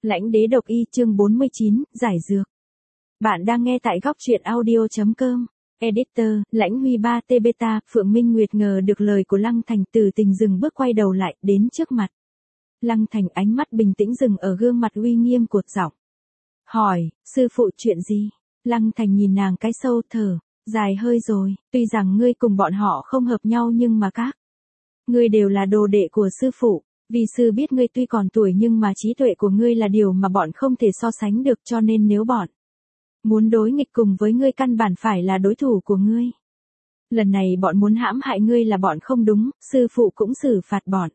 Lãnh đế độc y chương 49, giải dược. Bạn đang nghe tại góc truyện audio.com. Editor, Lãnh Huy 3T Beta, Phượng Minh Nguyệt ngờ được lời của Lăng Thành, Từ Tình dừng bước quay đầu lại, đến trước mặt. Lăng Thành ánh mắt bình tĩnh dừng ở gương mặt uy nghiêm của giọng. Hỏi, sư phụ chuyện gì? Lăng Thành nhìn nàng cái sâu thở, dài hơi rồi, tuy rằng ngươi cùng bọn họ không hợp nhau nhưng mà ngươi đều là đồ đệ của sư phụ. Vì sư biết ngươi tuy còn tuổi nhưng mà trí tuệ của ngươi là điều mà bọn không thể so sánh được, cho nên nếu bọn muốn đối nghịch cùng với ngươi căn bản phải là đối thủ của ngươi. Lần này bọn muốn hãm hại ngươi là bọn không đúng, sư phụ cũng xử phạt bọn.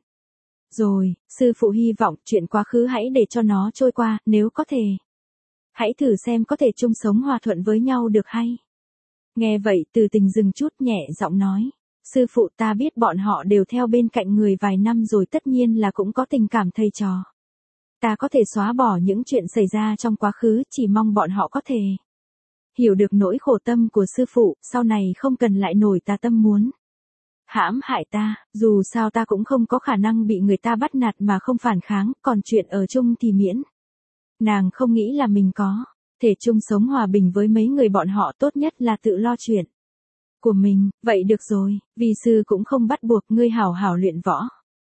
Rồi, sư phụ hy vọng chuyện quá khứ hãy để cho nó trôi qua, nếu có thể. Hãy thử xem có thể chung sống hòa thuận với nhau được hay. Nghe vậy Từ Tình dừng chút nhẹ giọng nói. Sư phụ, ta biết bọn họ đều theo bên cạnh người vài năm rồi, tất nhiên là cũng có tình cảm thầy trò. Ta có thể xóa bỏ những chuyện xảy ra trong quá khứ, chỉ mong bọn họ có thể hiểu được nỗi khổ tâm của sư phụ, sau này không cần lại nổi tà tâm muốn hãm hại ta, dù sao ta cũng không có khả năng bị người ta bắt nạt mà không phản kháng, còn chuyện ở chung thì miễn. Nàng không nghĩ là mình có thể chung sống hòa bình với mấy người bọn họ, tốt nhất là tự lo chuyện của mình. Vậy được rồi, vi sư cũng không bắt buộc ngươi hảo hảo luyện võ.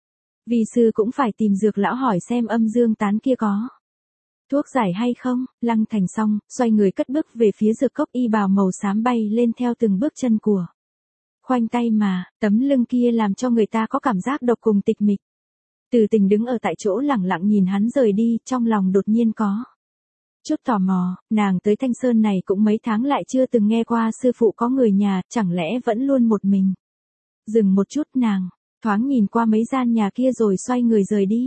Vi sư cũng phải tìm dược lão hỏi xem âm dương tán kia có thuốc giải hay không. Lăng Thành xong, xoay người cất bước về phía dược cốc, y bào màu xám bay lên theo từng bước chân của khoanh tay, mà tấm lưng kia làm cho người ta có cảm giác độc cùng tịch mịch. Từ Tình đứng ở tại chỗ lẳng lặng nhìn hắn rời đi, trong lòng đột nhiên có chút tò mò. Nàng tới Thanh Sơn này cũng mấy tháng lại chưa từng nghe qua sư phụ có người nhà, chẳng lẽ vẫn luôn một mình. Dừng một chút, nàng thoáng nhìn qua mấy gian nhà kia rồi xoay người rời đi.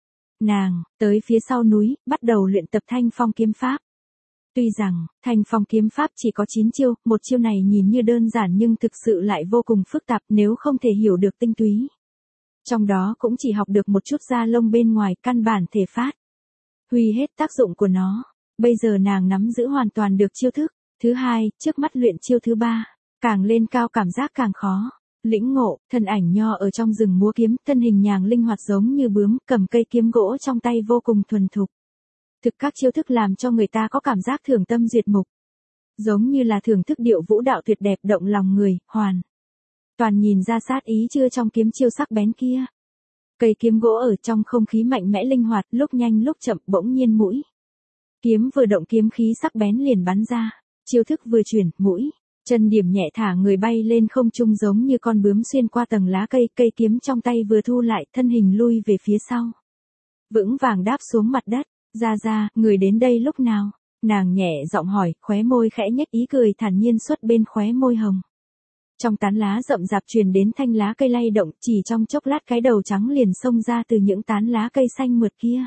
Nàng tới phía sau núi, bắt đầu luyện tập Thanh Phong kiếm pháp. Tuy rằng Thanh Phong kiếm pháp chỉ có 9 chiêu, một chiêu này nhìn như đơn giản nhưng thực sự lại vô cùng phức tạp, nếu không thể hiểu được tinh túy trong đó, cũng chỉ học được một chút da lông bên ngoài, căn bản thể phát huy hết tác dụng của nó. Bây giờ nàng nắm giữ hoàn toàn được chiêu thức thứ hai, trước mắt luyện chiêu thứ ba, càng lên cao cảm giác càng khó lĩnh ngộ. Thân ảnh nho ở trong rừng múa kiếm, thân hình nhàng linh hoạt giống như bướm, cầm cây kiếm gỗ trong tay vô cùng thuần thục. Thực các chiêu thức làm cho người ta có cảm giác thường tâm duyệt mục, giống như là thưởng thức điệu vũ đạo tuyệt đẹp động lòng người, hoàn toàn nhìn ra sát ý chưa trong kiếm chiêu sắc bén kia. Cây kiếm gỗ ở trong không khí mạnh mẽ linh hoạt, lúc nhanh lúc chậm, bỗng nhiên mũi kiếm vừa động, kiếm khí sắc bén liền bắn ra. Chiêu thức vừa chuyển, mũi chân điểm nhẹ thả người bay lên không trung giống như con bướm xuyên qua tầng lá cây, cây kiếm trong tay vừa thu lại, thân hình lui về phía sau, vững vàng đáp xuống mặt đất. Ra, người đến đây lúc nào? Nàng nhẹ giọng hỏi, khóe môi khẽ nhếch, ý cười thản nhiên xuất bên khóe môi hồng. Trong tán lá rậm rạp truyền đến thanh lá cây lay động, chỉ trong chốc lát cái đầu trắng liền xông ra từ những tán lá cây xanh mượt kia.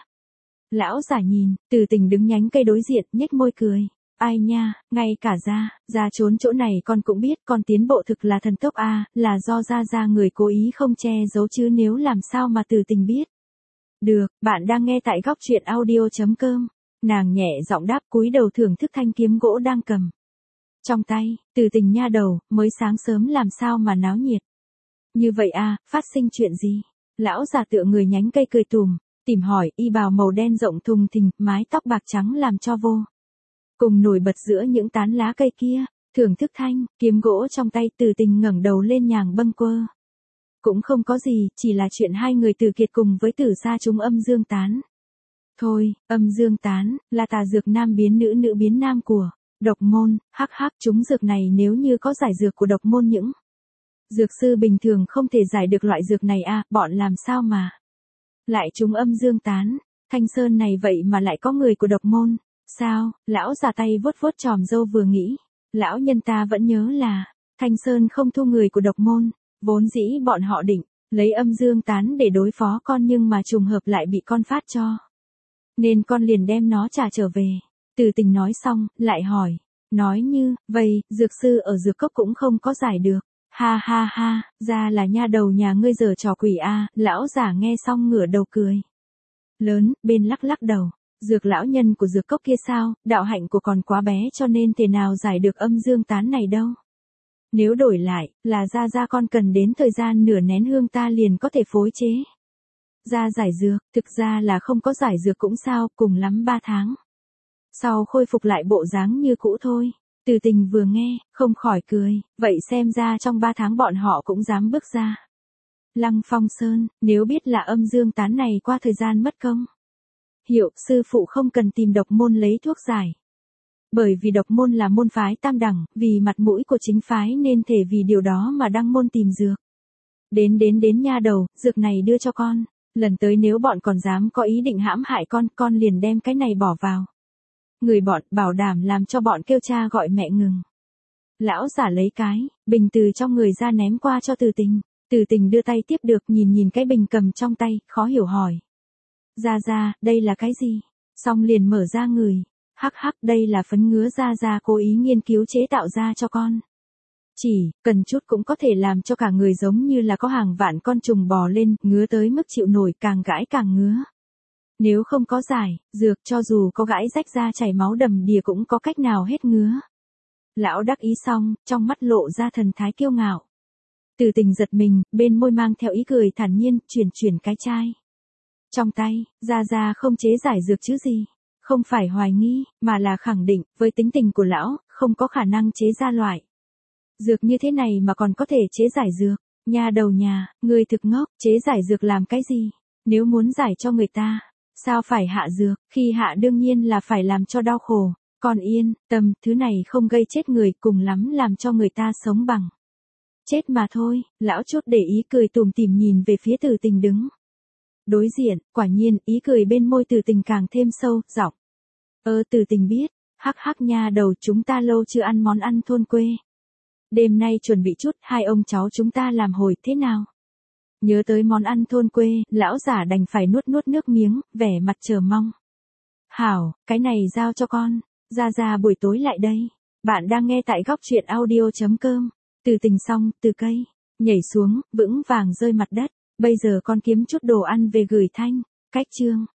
Lão giả nhìn, Từ Tình đứng nhánh cây đối diện, nhếch môi cười. Ai nha, ngay cả ra trốn chỗ này con cũng biết, con tiến bộ thực là thần tốc a, là do ra người cố ý không che giấu chứ nếu làm sao mà Từ Tình biết. Được, bạn đang nghe tại góc truyện audio.com. Nàng nhẹ giọng đáp, cúi đầu thưởng thức thanh kiếm gỗ đang cầm trong tay. Từ Tình nha đầu, mới sáng sớm làm sao mà náo nhiệt như vậy a, phát sinh chuyện gì? Lão già tựa người nhánh cây cười tùm tìm hỏi, y bào màu đen rộng thùng thình, mái tóc bạc trắng làm cho vô cùng nổi bật giữa những tán lá cây kia. Thưởng thức thanh kiếm gỗ trong tay, Từ Tình ngẩng đầu lên nhàng bâng quơ. Cũng không có gì, chỉ là chuyện hai người Từ Kiệt cùng với Tử Sa chúng âm dương tán thôi. Âm dương tán là tà dược nam biến nữ, nữ biến nam của độc môn. Hắc, chúng dược này nếu như có giải dược của độc môn, những dược sư bình thường không thể giải được loại dược này a, bọn làm sao mà lại chúng âm dương tán? Thanh Sơn này vậy mà lại có người của độc môn sao? Lão già tay vuốt vuốt chòm râu vừa nghĩ, lão nhân ta vẫn nhớ là Thanh Sơn không thu người của độc môn. Vốn dĩ bọn họ định lấy âm dương tán để đối phó con, nhưng mà trùng hợp lại bị con phát cho, nên con liền đem nó trả trở về. Từ Tình nói xong, lại hỏi, nói như vậy dược sư ở dược cốc cũng không có giải được? Ha, ra là nha đầu nhà ngươi giở trò quỷ a. Lão giả nghe xong ngửa đầu cười lớn, bên lắc đầu. Dược lão nhân của dược cốc kia sao? Đạo hạnh của còn quá bé cho nên thể nào giải được âm dương tán này đâu. Nếu đổi lại, là ra con cần đến thời gian nửa nén hương ta liền có thể phối chế Ra giải dược, thực ra là không có giải dược cũng sao, cùng lắm 3 tháng. Sau khôi phục lại bộ dáng như cũ thôi. Từ Tình vừa nghe, không khỏi cười, vậy xem ra trong 3 tháng bọn họ cũng dám bước ra. Lăng Phong Sơn, nếu biết là âm dương tán này qua thời gian mất công. Hiệu, sư phụ không cần tìm độc môn lấy thuốc giải. Bởi vì độc môn là môn phái tam đẳng, vì mặt mũi của chính phái nên thể vì điều đó mà đăng môn tìm dược. Đến nha đầu, dược này đưa cho con. Lần tới nếu bọn còn dám có ý định hãm hại con liền đem cái này bỏ vào. Người bọn bảo đảm làm cho bọn kêu cha gọi mẹ ngừng. Lão giả lấy cái bình từ trong người ra ném qua cho Từ Tình. Từ Tình đưa tay tiếp được, nhìn cái bình cầm trong tay, khó hiểu hỏi. Ra, đây là cái gì? Xong liền mở ra người. Hắc, đây là phấn ngứa ra cố ý nghiên cứu chế tạo ra cho con. Chỉ, cần chút cũng có thể làm cho cả người giống như là có hàng vạn con trùng bò lên, ngứa tới mức chịu nổi, càng gãi càng ngứa. Nếu không có giải, dược cho dù có gãi rách ra chảy máu đầm đìa cũng có cách nào hết ngứa. Lão đắc ý xong, trong mắt lộ ra thần thái kiêu ngạo. Từ Tình giật mình, bên môi mang theo ý cười thản nhiên, chuyển cái chai. Trong tay, ra không chế giải dược chứ gì. Không phải hoài nghi, mà là khẳng định, với tính tình của lão, không có khả năng chế ra loại dược như thế này mà còn có thể chế giải dược. Nhà đầu nhà, người thực ngốc, chế giải dược làm cái gì? Nếu muốn giải cho người ta, sao phải hạ dược, khi hạ đương nhiên là phải làm cho đau khổ. Còn yên tâm, thứ này không gây chết người, cùng lắm làm cho người ta sống bằng chết mà thôi. Lão chút để ý cười tủm tỉm nhìn về phía Từ Tình đứng đối diện, quả nhiên, ý cười bên môi Từ Tình càng thêm sâu, giọng. Từ Tình biết, hắc nha đầu, chúng ta lâu chưa ăn món ăn thôn quê. Đêm nay chuẩn bị chút, hai ông cháu chúng ta làm hồi thế nào? Nhớ tới món ăn thôn quê, lão giả đành phải nuốt nước miếng, vẻ mặt chờ mong. Hảo, cái này giao cho con, ra buổi tối lại đây. Bạn đang nghe tại góc truyện audio.com. Từ Tình xong, từ cây nhảy xuống, vững vàng rơi mặt đất. Bây giờ con kiếm chút đồ ăn về gửi Thanh. Cách chương